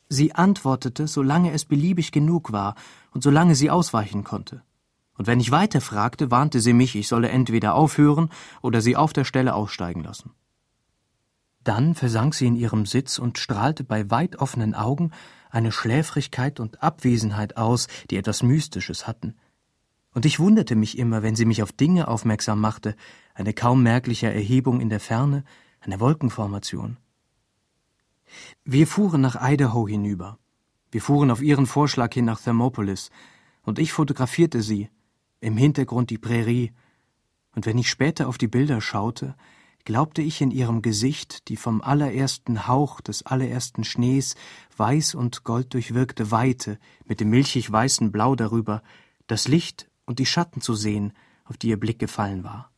Sie antwortete, solange es beliebig genug war und solange sie ausweichen konnte. Und wenn ich weiter fragte, warnte sie mich, ich solle entweder aufhören oder sie auf der Stelle aussteigen lassen. Dann versank sie in ihrem Sitz und strahlte bei weit offenen Augen eine Schläfrigkeit und Abwesenheit aus, die etwas Mystisches hatten. Und ich wunderte mich immer, wenn sie mich auf Dinge aufmerksam machte, eine kaum merkliche Erhebung in der Ferne, eine Wolkenformation. Wir fuhren nach Idaho hinüber. Wir fuhren auf ihren Vorschlag hin nach Thermopolis, und ich fotografierte sie, im Hintergrund die Prärie, und wenn ich später auf die Bilder schaute, glaubte ich in ihrem Gesicht die vom allerersten Hauch des allerersten Schnees weiß und gold durchwirkte Weite mit dem milchig weißen Blau darüber, das Licht und die Schatten zu sehen, auf die ihr Blick gefallen war.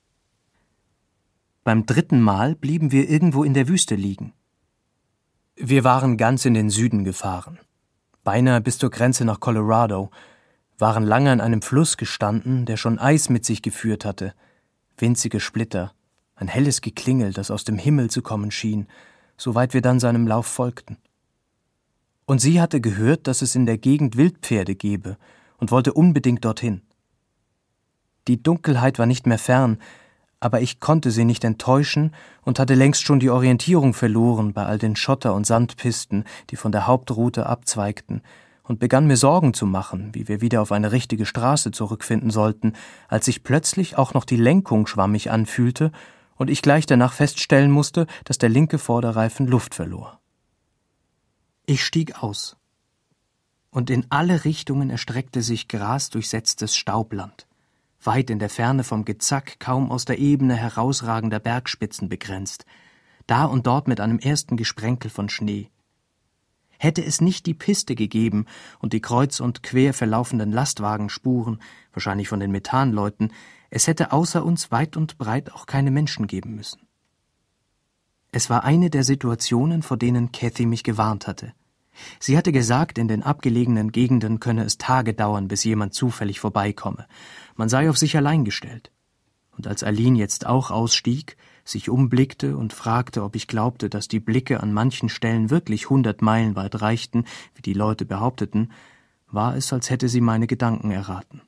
Beim 3. Mal blieben wir irgendwo in der Wüste liegen. Wir waren ganz in den Süden gefahren, beinahe bis zur Grenze nach Colorado, waren lange an einem Fluss gestanden, der schon Eis mit sich geführt hatte, winzige Splitter, ein helles Geklingel, das aus dem Himmel zu kommen schien, soweit wir dann seinem Lauf folgten. Und sie hatte gehört, dass es in der Gegend Wildpferde gebe und wollte unbedingt dorthin. Die Dunkelheit war nicht mehr fern, aber ich konnte sie nicht enttäuschen und hatte längst schon die Orientierung verloren bei all den Schotter- und Sandpisten, die von der Hauptroute abzweigten, und begann mir Sorgen zu machen, wie wir wieder auf eine richtige Straße zurückfinden sollten, als sich plötzlich auch noch die Lenkung schwammig anfühlte und ich gleich danach feststellen musste, dass der linke Vorderreifen Luft verlor. Ich stieg aus, und in alle Richtungen erstreckte sich grasdurchsetztes Staubland, weit in der Ferne vom Gezack kaum aus der Ebene herausragender Bergspitzen begrenzt, da und dort mit einem ersten Gesprenkel von Schnee. Hätte es nicht die Piste gegeben und die kreuz und quer verlaufenden Lastwagenspuren, wahrscheinlich von den Methanleuten, es hätte außer uns weit und breit auch keine Menschen geben müssen. Es war eine der Situationen, vor denen Cathy mich gewarnt hatte. Sie hatte gesagt, in den abgelegenen Gegenden könne es Tage dauern, bis jemand zufällig vorbeikomme. Man sei auf sich allein gestellt. Und als Aline jetzt auch ausstieg, sich umblickte und fragte, ob ich glaubte, dass die Blicke an manchen Stellen wirklich 100 Meilen weit reichten, wie die Leute behaupteten, war es, als hätte sie meine Gedanken erraten.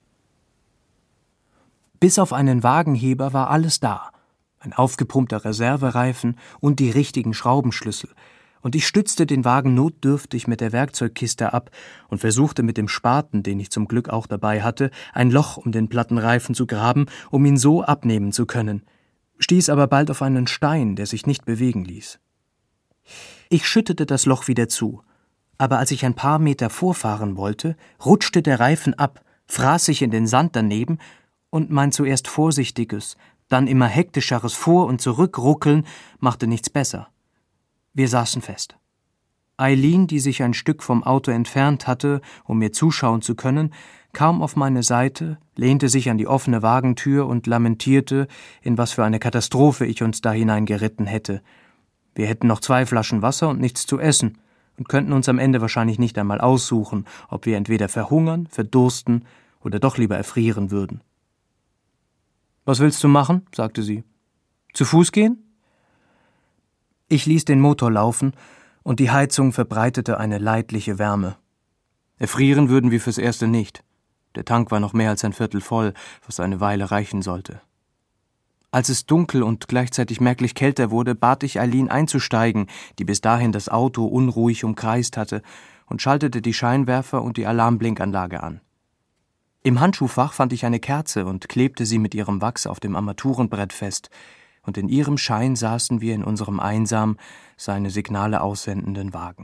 Bis auf einen Wagenheber war alles da, ein aufgepumpter Reservereifen und die richtigen Schraubenschlüssel, und ich stützte den Wagen notdürftig mit der Werkzeugkiste ab und versuchte mit dem Spaten, den ich zum Glück auch dabei hatte, ein Loch um den platten Reifen zu graben, um ihn so abnehmen zu können, stieß aber bald auf einen Stein, der sich nicht bewegen ließ. Ich schüttete das Loch wieder zu, aber als ich ein paar Meter vorfahren wollte, rutschte der Reifen ab, fraß sich in den Sand daneben, und mein zuerst vorsichtiges, dann immer hektischeres Vor- und Zurückruckeln machte nichts besser. Wir saßen fest. Eileen, die sich ein Stück vom Auto entfernt hatte, um mir zuschauen zu können, kam auf meine Seite, lehnte sich an die offene Wagentür und lamentierte, in was für eine Katastrophe ich uns da hineingeritten hätte. Wir hätten noch 2 Flaschen Wasser und nichts zu essen und könnten uns am Ende wahrscheinlich nicht einmal aussuchen, ob wir entweder verhungern, verdursten oder doch lieber erfrieren würden. »Was willst du machen?« sagte sie. »Zu Fuß gehen?« Ich ließ den Motor laufen, und die Heizung verbreitete eine leidliche Wärme. Erfrieren würden wir fürs Erste nicht. Der Tank war noch mehr als ein Viertel voll, was eine Weile reichen sollte. Als es dunkel und gleichzeitig merklich kälter wurde, bat ich Eileen einzusteigen, die bis dahin das Auto unruhig umkreist hatte, und schaltete die Scheinwerfer und die Alarmblinkanlage an. Im Handschuhfach fand ich eine Kerze und klebte sie mit ihrem Wachs auf dem Armaturenbrett fest, und in ihrem Schein saßen wir in unserem einsam seine Signale aussendenden Wagen.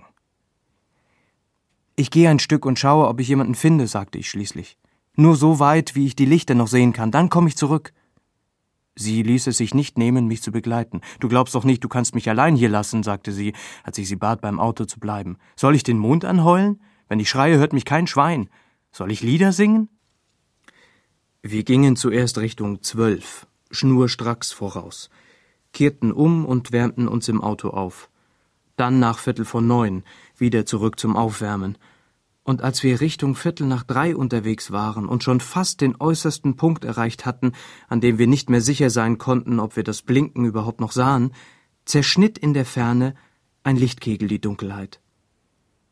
»Ich gehe ein Stück und schaue, ob ich jemanden finde«, sagte ich schließlich. »Nur so weit, wie ich die Lichter noch sehen kann, dann komme ich zurück.« Sie ließ es sich nicht nehmen, mich zu begleiten. »Du glaubst doch nicht, du kannst mich allein hier lassen«, sagte sie, als ich sie bat, beim Auto zu bleiben. »Soll ich den Mond anheulen? Wenn ich schreie, hört mich kein Schwein. Soll ich Lieder singen?« Wir gingen zuerst Richtung 12, schnurstracks voraus, kehrten um und wärmten uns im Auto auf. Dann nach 8:45 wieder zurück zum Aufwärmen. Und als wir Richtung 2:45 unterwegs waren und schon fast den äußersten Punkt erreicht hatten, an dem wir nicht mehr sicher sein konnten, ob wir das Blinken überhaupt noch sahen, zerschnitt in der Ferne ein Lichtkegel die Dunkelheit.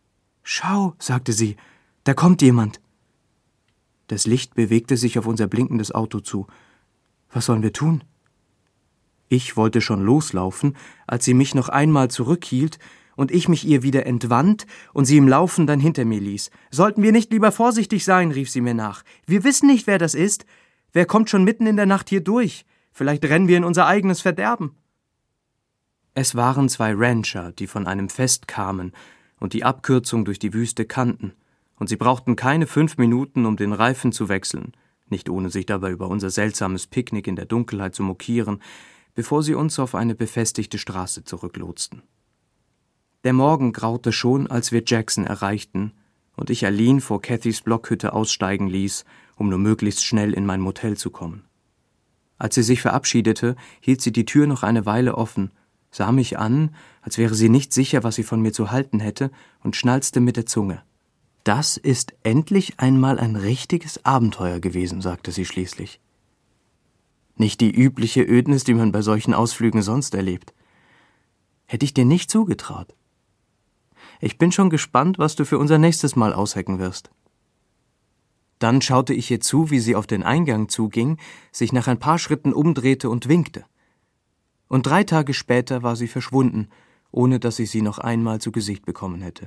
»Schau«, sagte sie, »da kommt jemand.« Das Licht bewegte sich auf unser blinkendes Auto zu. »Was sollen wir tun?« Ich wollte schon loslaufen, als sie mich noch einmal zurückhielt und ich mich ihr wieder entwand und sie im Laufen dann hinter mir ließ. »Sollten wir nicht lieber vorsichtig sein«, rief sie mir nach. »Wir wissen nicht, wer das ist. Wer kommt schon mitten in der Nacht hier durch? Vielleicht rennen wir in unser eigenes Verderben.« Es waren 2 Rancher, die von einem Fest kamen und die Abkürzung durch die Wüste kannten, und sie brauchten keine 5 Minuten, um den Reifen zu wechseln, nicht ohne sich dabei über unser seltsames Picknick in der Dunkelheit zu mokieren, bevor sie uns auf eine befestigte Straße zurücklotsten. Der Morgen graute schon, als wir Jackson erreichten und ich Eileen vor Cathys Blockhütte aussteigen ließ, um nur möglichst schnell in mein Motel zu kommen. Als sie sich verabschiedete, hielt sie die Tür noch eine Weile offen, sah mich an, als wäre sie nicht sicher, was sie von mir zu halten hätte, und schnalzte mit der Zunge. »Das ist endlich einmal ein richtiges Abenteuer gewesen«, sagte sie schließlich. »Nicht die übliche Ödnis, die man bei solchen Ausflügen sonst erlebt. Hätte ich dir nicht zugetraut. Ich bin schon gespannt, was du für unser nächstes Mal aushecken wirst.« Dann schaute ich ihr zu, wie sie auf den Eingang zuging, sich nach ein paar Schritten umdrehte und winkte. Und 3 Tage später war sie verschwunden, ohne dass ich sie noch einmal zu Gesicht bekommen hätte.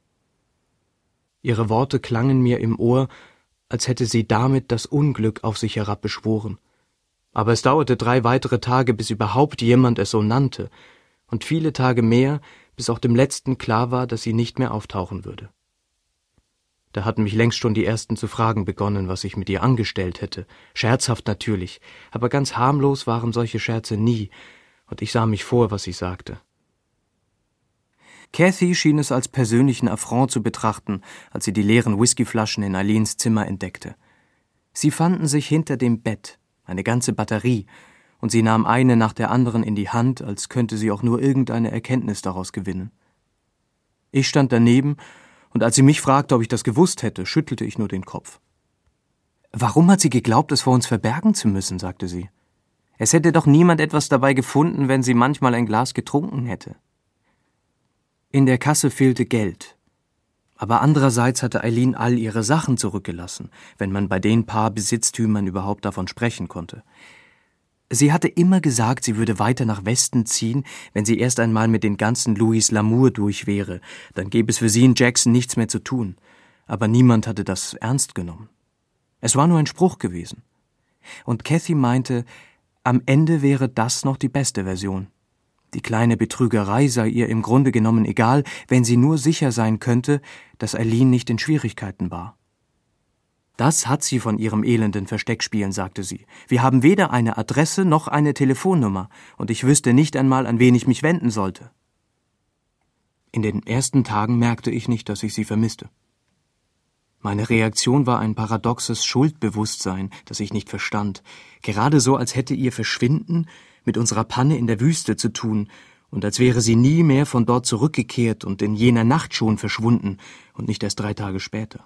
Ihre Worte klangen mir im Ohr, als hätte sie damit das Unglück auf sich herabbeschworen. Aber es dauerte 3 weitere Tage, bis überhaupt jemand es so nannte, und viele Tage mehr, bis auch dem Letzten klar war, dass sie nicht mehr auftauchen würde. Da hatten mich längst schon die Ersten zu fragen begonnen, was ich mit ihr angestellt hätte. Scherzhaft natürlich, aber ganz harmlos waren solche Scherze nie, und ich sah mich vor, was ich sagte. Cathy schien es als persönlichen Affront zu betrachten, als sie die leeren Whiskyflaschen in Eileens Zimmer entdeckte. Sie fanden sich hinter dem Bett, eine ganze Batterie, und sie nahm eine nach der anderen in die Hand, als könnte sie auch nur irgendeine Erkenntnis daraus gewinnen. Ich stand daneben, und als sie mich fragte, ob ich das gewusst hätte, schüttelte ich nur den Kopf. »Warum hat sie geglaubt, es vor uns verbergen zu müssen?«, sagte sie. »Es hätte doch niemand etwas dabei gefunden, wenn sie manchmal ein Glas getrunken hätte.« In der Kasse fehlte Geld. Aber andererseits hatte Eileen all ihre Sachen zurückgelassen, wenn man bei den paar Besitztümern überhaupt davon sprechen konnte. Sie hatte immer gesagt, sie würde weiter nach Westen ziehen, wenn sie erst einmal mit den ganzen Louis L'Amour durch wäre. Dann gäbe es für sie in Jackson nichts mehr zu tun. Aber niemand hatte das ernst genommen. Es war nur ein Spruch gewesen. Und Cathy meinte, am Ende wäre das noch die beste Version. Die kleine Betrügerei sei ihr im Grunde genommen egal, wenn sie nur sicher sein könnte, dass Eileen nicht in Schwierigkeiten war. »Das hat sie von ihrem elenden Versteckspielen«, sagte sie. »Wir haben weder eine Adresse noch eine Telefonnummer, und ich wüsste nicht einmal, an wen ich mich wenden sollte.« In den ersten Tagen merkte ich nicht, dass ich sie vermisste. Meine Reaktion war ein paradoxes Schuldbewusstsein, das ich nicht verstand, gerade so, als hätte ihr Verschwinden mit unserer Panne in der Wüste zu tun und als wäre sie nie mehr von dort zurückgekehrt und in jener Nacht schon verschwunden und nicht erst 3 Tage später.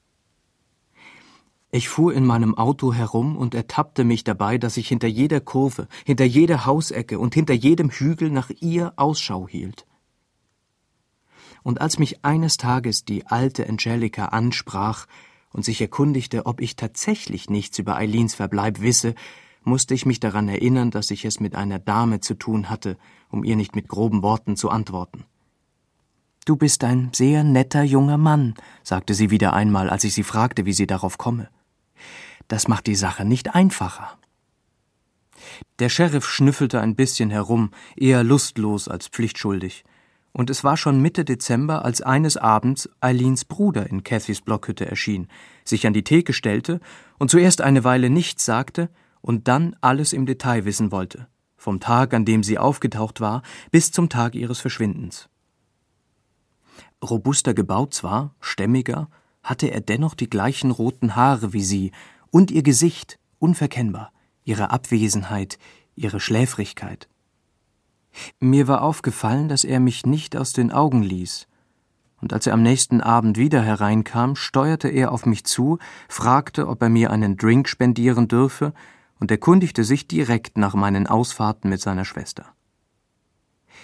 Ich fuhr in meinem Auto herum und ertappte mich dabei, dass ich hinter jeder Kurve, hinter jeder Hausecke und hinter jedem Hügel nach ihr Ausschau hielt. Und als mich eines Tages die alte Angelica ansprach und sich erkundigte, ob ich tatsächlich nichts über Eileens Verbleib wisse, musste ich mich daran erinnern, dass ich es mit einer Dame zu tun hatte, um ihr nicht mit groben Worten zu antworten. »Du bist ein sehr netter junger Mann«, sagte sie wieder einmal, als ich sie fragte, wie sie darauf komme. »Das macht die Sache nicht einfacher.« Der Sheriff schnüffelte ein bisschen herum, eher lustlos als pflichtschuldig. Und es war schon Mitte Dezember, als eines Abends Eileens Bruder in Cathys Blockhütte erschien, sich an die Theke stellte und zuerst eine Weile nichts sagte und dann alles im Detail wissen wollte, vom Tag, an dem sie aufgetaucht war, bis zum Tag ihres Verschwindens. Robuster gebaut zwar, stämmiger, hatte er dennoch die gleichen roten Haare wie sie und ihr Gesicht, unverkennbar, ihre Abwesenheit, ihre Schläfrigkeit. Mir war aufgefallen, dass er mich nicht aus den Augen ließ, und als er am nächsten Abend wieder hereinkam, steuerte er auf mich zu, fragte, ob er mir einen Drink spendieren dürfe, und erkundigte sich direkt nach meinen Ausfahrten mit seiner Schwester.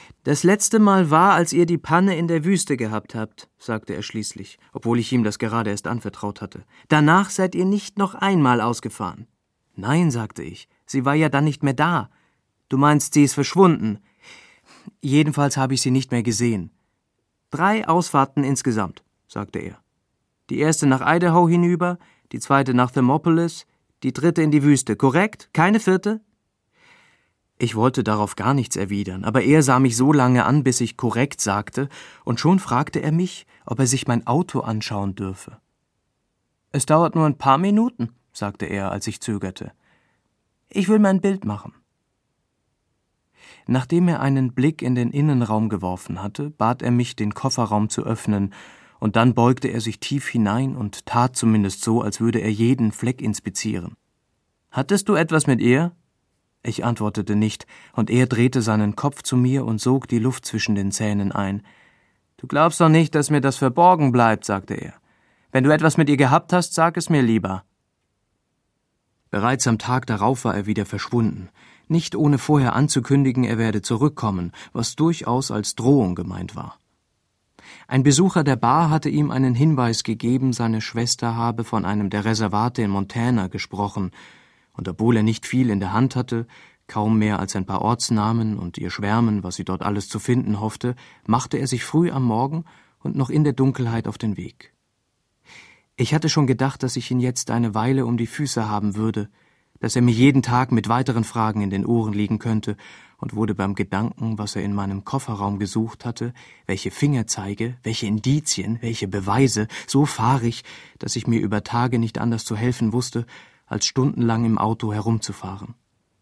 »Das letzte Mal war, als ihr die Panne in der Wüste gehabt habt«, sagte er schließlich, obwohl ich ihm das gerade erst anvertraut hatte. »Danach seid ihr nicht noch einmal ausgefahren.« »Nein«, sagte ich, »sie war ja dann nicht mehr da. Du meinst, sie ist verschwunden. Jedenfalls habe ich sie nicht mehr gesehen.« »3 Ausfahrten insgesamt«, sagte er. »Die erste nach Idaho hinüber, die zweite nach Thermopolis, die dritte in die Wüste. Korrekt? Keine vierte?« Ich wollte darauf gar nichts erwidern, aber er sah mich so lange an, bis ich korrekt sagte, und schon fragte er mich, ob er sich mein Auto anschauen dürfe. »Es dauert nur ein paar Minuten«, sagte er, als ich zögerte. »Ich will mir ein Bild machen.« Nachdem er einen Blick in den Innenraum geworfen hatte, bat er mich, den Kofferraum zu öffnen, und dann beugte er sich tief hinein und tat zumindest so, als würde er jeden Fleck inspizieren. »Hattest du etwas mit ihr?« Ich antwortete nicht, und er drehte seinen Kopf zu mir und sog die Luft zwischen den Zähnen ein. »Du glaubst doch nicht, dass mir das verborgen bleibt«, sagte er. »Wenn du etwas mit ihr gehabt hast, sag es mir lieber.« Bereits am Tag darauf war er wieder verschwunden, nicht ohne vorher anzukündigen, er werde zurückkommen, was durchaus als Drohung gemeint war. Ein Besucher der Bar hatte ihm einen Hinweis gegeben, seine Schwester habe von einem der Reservate in Montana gesprochen, und obwohl er nicht viel in der Hand hatte, kaum mehr als ein paar Ortsnamen und ihr Schwärmen, was sie dort alles zu finden hoffte, machte er sich früh am Morgen und noch in der Dunkelheit auf den Weg. Ich hatte schon gedacht, dass ich ihn jetzt eine Weile um die Füße haben würde, dass er mir jeden Tag mit weiteren Fragen in den Ohren liegen könnte, und wurde beim Gedanken, was er in meinem Kofferraum gesucht hatte, welche Fingerzeige, welche Indizien, welche Beweise, so fahrig, dass ich mir über Tage nicht anders zu helfen wusste, als stundenlang im Auto herumzufahren.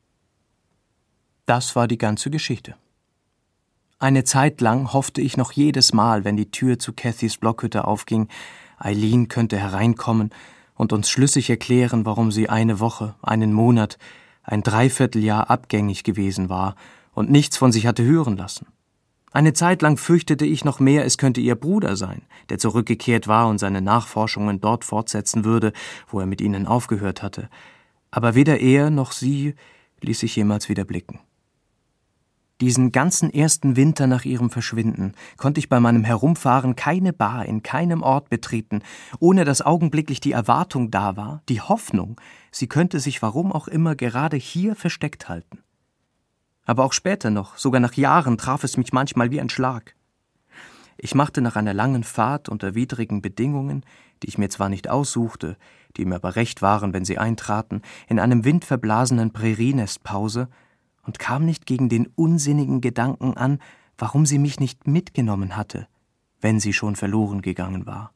Das war die ganze Geschichte. Eine Zeit lang hoffte ich noch jedes Mal, wenn die Tür zu Cathys Blockhütte aufging, Eileen könnte hereinkommen und uns schlüssig erklären, warum sie eine Woche, einen Monat, ein Dreivierteljahr abgängig gewesen war und nichts von sich hatte hören lassen. Eine Zeit lang fürchtete ich noch mehr, es könnte ihr Bruder sein, der zurückgekehrt war und seine Nachforschungen dort fortsetzen würde, wo er mit ihnen aufgehört hatte. Aber weder er noch sie ließ sich jemals wieder blicken. Diesen ganzen ersten Winter nach ihrem Verschwinden konnte ich bei meinem Herumfahren keine Bar in keinem Ort betreten, ohne dass augenblicklich die Erwartung da war, die Hoffnung, sie könnte sich warum auch immer gerade hier versteckt halten. Aber auch später noch, sogar nach Jahren, traf es mich manchmal wie ein Schlag. Ich machte nach einer langen Fahrt unter widrigen Bedingungen, die ich mir zwar nicht aussuchte, die mir aber recht waren, wenn sie eintraten, in einem windverblasenen Prärienest Pause und kam nicht gegen den unsinnigen Gedanken an, warum sie mich nicht mitgenommen hatte, wenn sie schon verloren gegangen war.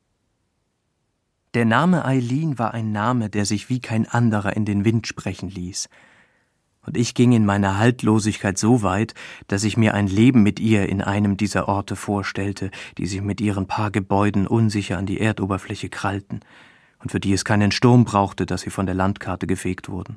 Der Name Eileen war ein Name, der sich wie kein anderer in den Wind sprechen ließ. Und ich ging in meiner Haltlosigkeit so weit, dass ich mir ein Leben mit ihr in einem dieser Orte vorstellte, die sich mit ihren paar Gebäuden unsicher an die Erdoberfläche krallten und für die es keinen Sturm brauchte, dass sie von der Landkarte gefegt wurden.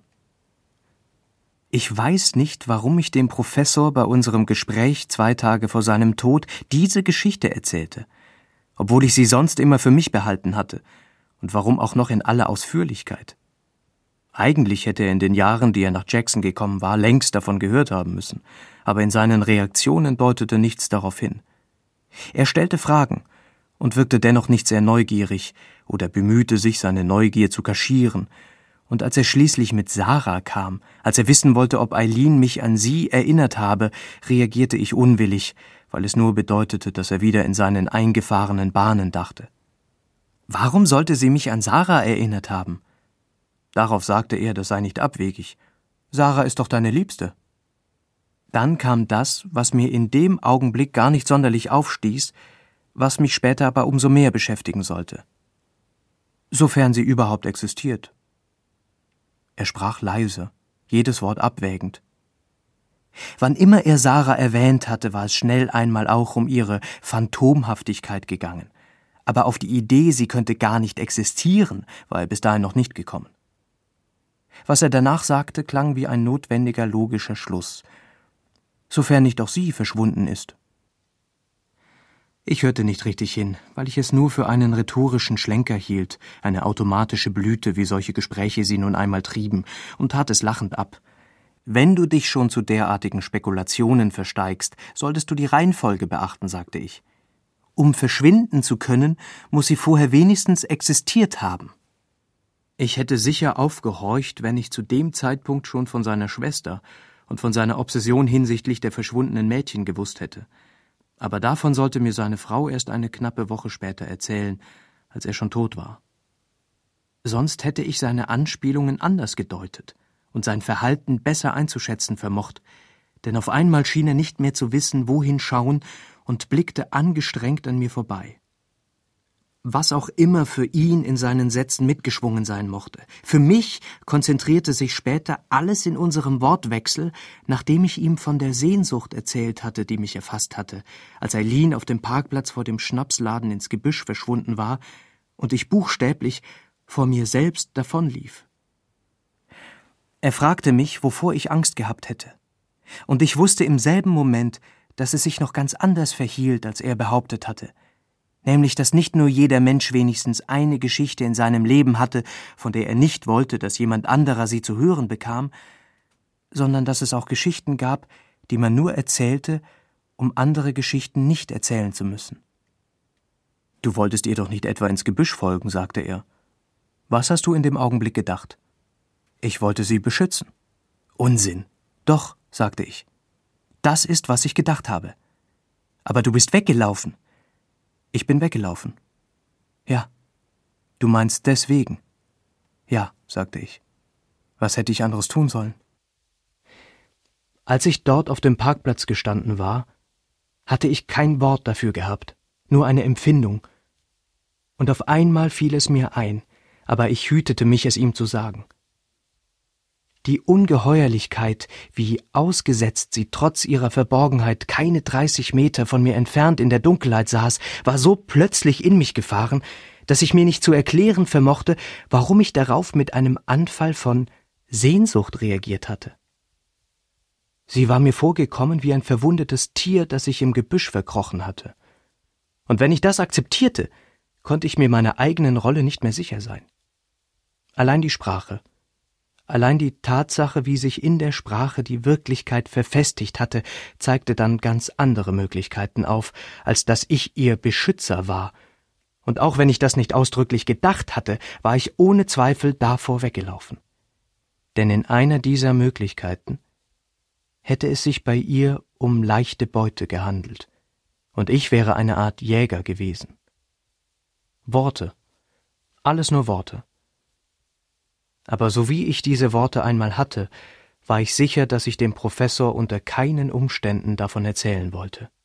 Ich weiß nicht, warum ich dem Professor bei unserem Gespräch 2 Tage vor seinem Tod diese Geschichte erzählte, obwohl ich sie sonst immer für mich behalten hatte, und warum auch noch in aller Ausführlichkeit. Eigentlich hätte er in den Jahren, die er nach Jackson gekommen war, längst davon gehört haben müssen, aber in seinen Reaktionen deutete nichts darauf hin. Er stellte Fragen und wirkte dennoch nicht sehr neugierig oder bemühte sich, seine Neugier zu kaschieren, und als er schließlich mit Sarah kam, als er wissen wollte, ob Eileen mich an sie erinnert habe, reagierte ich unwillig, weil es nur bedeutete, dass er wieder in seinen eingefahrenen Bahnen dachte. Warum sollte sie mich an Sarah erinnert haben? Darauf sagte er, das sei nicht abwegig. Sarah ist doch deine Liebste. Dann kam das, was mir in dem Augenblick gar nicht sonderlich aufstieß, was mich später aber umso mehr beschäftigen sollte. Sofern sie überhaupt existiert. Er sprach leise, jedes Wort abwägend. Wann immer er Sarah erwähnt hatte, war es schnell einmal auch um ihre Phantomhaftigkeit gegangen. Aber auf die Idee, sie könnte gar nicht existieren, war er bis dahin noch nicht gekommen. Was er danach sagte, klang wie ein notwendiger logischer Schluss, sofern nicht auch sie verschwunden ist. Ich hörte nicht richtig hin, weil ich es nur für einen rhetorischen Schlenker hielt, eine automatische Blüte, wie solche Gespräche sie nun einmal trieben, und tat es lachend ab. Wenn du dich schon zu derartigen Spekulationen versteigst, solltest du die Reihenfolge beachten, sagte ich. Um verschwinden zu können, muss sie vorher wenigstens existiert haben. Ich hätte sicher aufgehorcht, wenn ich zu dem Zeitpunkt schon von seiner Schwester und von seiner Obsession hinsichtlich der verschwundenen Mädchen gewusst hätte. Aber davon sollte mir seine Frau erst eine knappe Woche später erzählen, als er schon tot war. Sonst hätte ich seine Anspielungen anders gedeutet und sein Verhalten besser einzuschätzen vermocht, denn auf einmal schien er nicht mehr zu wissen, wohin schauen, und blickte angestrengt an mir vorbei. Was auch immer für ihn in seinen Sätzen mitgeschwungen sein mochte, für mich konzentrierte sich später alles in unserem Wortwechsel, nachdem ich ihm von der Sehnsucht erzählt hatte, die mich erfasst hatte, als Eileen auf dem Parkplatz vor dem Schnapsladen ins Gebüsch verschwunden war und ich buchstäblich vor mir selbst davonlief. Er fragte mich, wovor ich Angst gehabt hätte, und ich wusste im selben Moment, dass es sich noch ganz anders verhielt, als er behauptet hatte, nämlich, dass nicht nur jeder Mensch wenigstens eine Geschichte in seinem Leben hatte, von der er nicht wollte, dass jemand anderer sie zu hören bekam, sondern dass es auch Geschichten gab, die man nur erzählte, um andere Geschichten nicht erzählen zu müssen. »Du wolltest ihr doch nicht etwa ins Gebüsch folgen«, sagte er. »Was hast du in dem Augenblick gedacht?« »Ich wollte sie beschützen.« »Unsinn!« »Doch«, sagte ich. »Das ist, was ich gedacht habe.« »Aber du bist weggelaufen.« »Ich bin weggelaufen.« »Ja.« »Du meinst deswegen?« »Ja«, sagte ich. »Was hätte ich anderes tun sollen?« Als ich dort auf dem Parkplatz gestanden war, hatte ich kein Wort dafür gehabt, nur eine Empfindung. Und auf einmal fiel es mir ein, aber ich hütete mich, es ihm zu sagen. Die Ungeheuerlichkeit, wie ausgesetzt sie trotz ihrer Verborgenheit keine 30 Meter von mir entfernt in der Dunkelheit saß, war so plötzlich in mich gefahren, dass ich mir nicht zu erklären vermochte, warum ich darauf mit einem Anfall von Sehnsucht reagiert hatte. Sie war mir vorgekommen wie ein verwundetes Tier, das sich im Gebüsch verkrochen hatte. Und wenn ich das akzeptierte, konnte ich mir meiner eigenen Rolle nicht mehr sicher sein. Allein die Sprache, allein die Tatsache, wie sich in der Sprache die Wirklichkeit verfestigt hatte, zeigte dann ganz andere Möglichkeiten auf, als dass ich ihr Beschützer war. Und auch wenn ich das nicht ausdrücklich gedacht hatte, war ich ohne Zweifel davor weggelaufen. Denn in einer dieser Möglichkeiten hätte es sich bei ihr um leichte Beute gehandelt, und ich wäre eine Art Jäger gewesen. Worte, alles nur Worte. Aber so wie ich diese Worte einmal hatte, war ich sicher, dass ich dem Professor unter keinen Umständen davon erzählen wollte.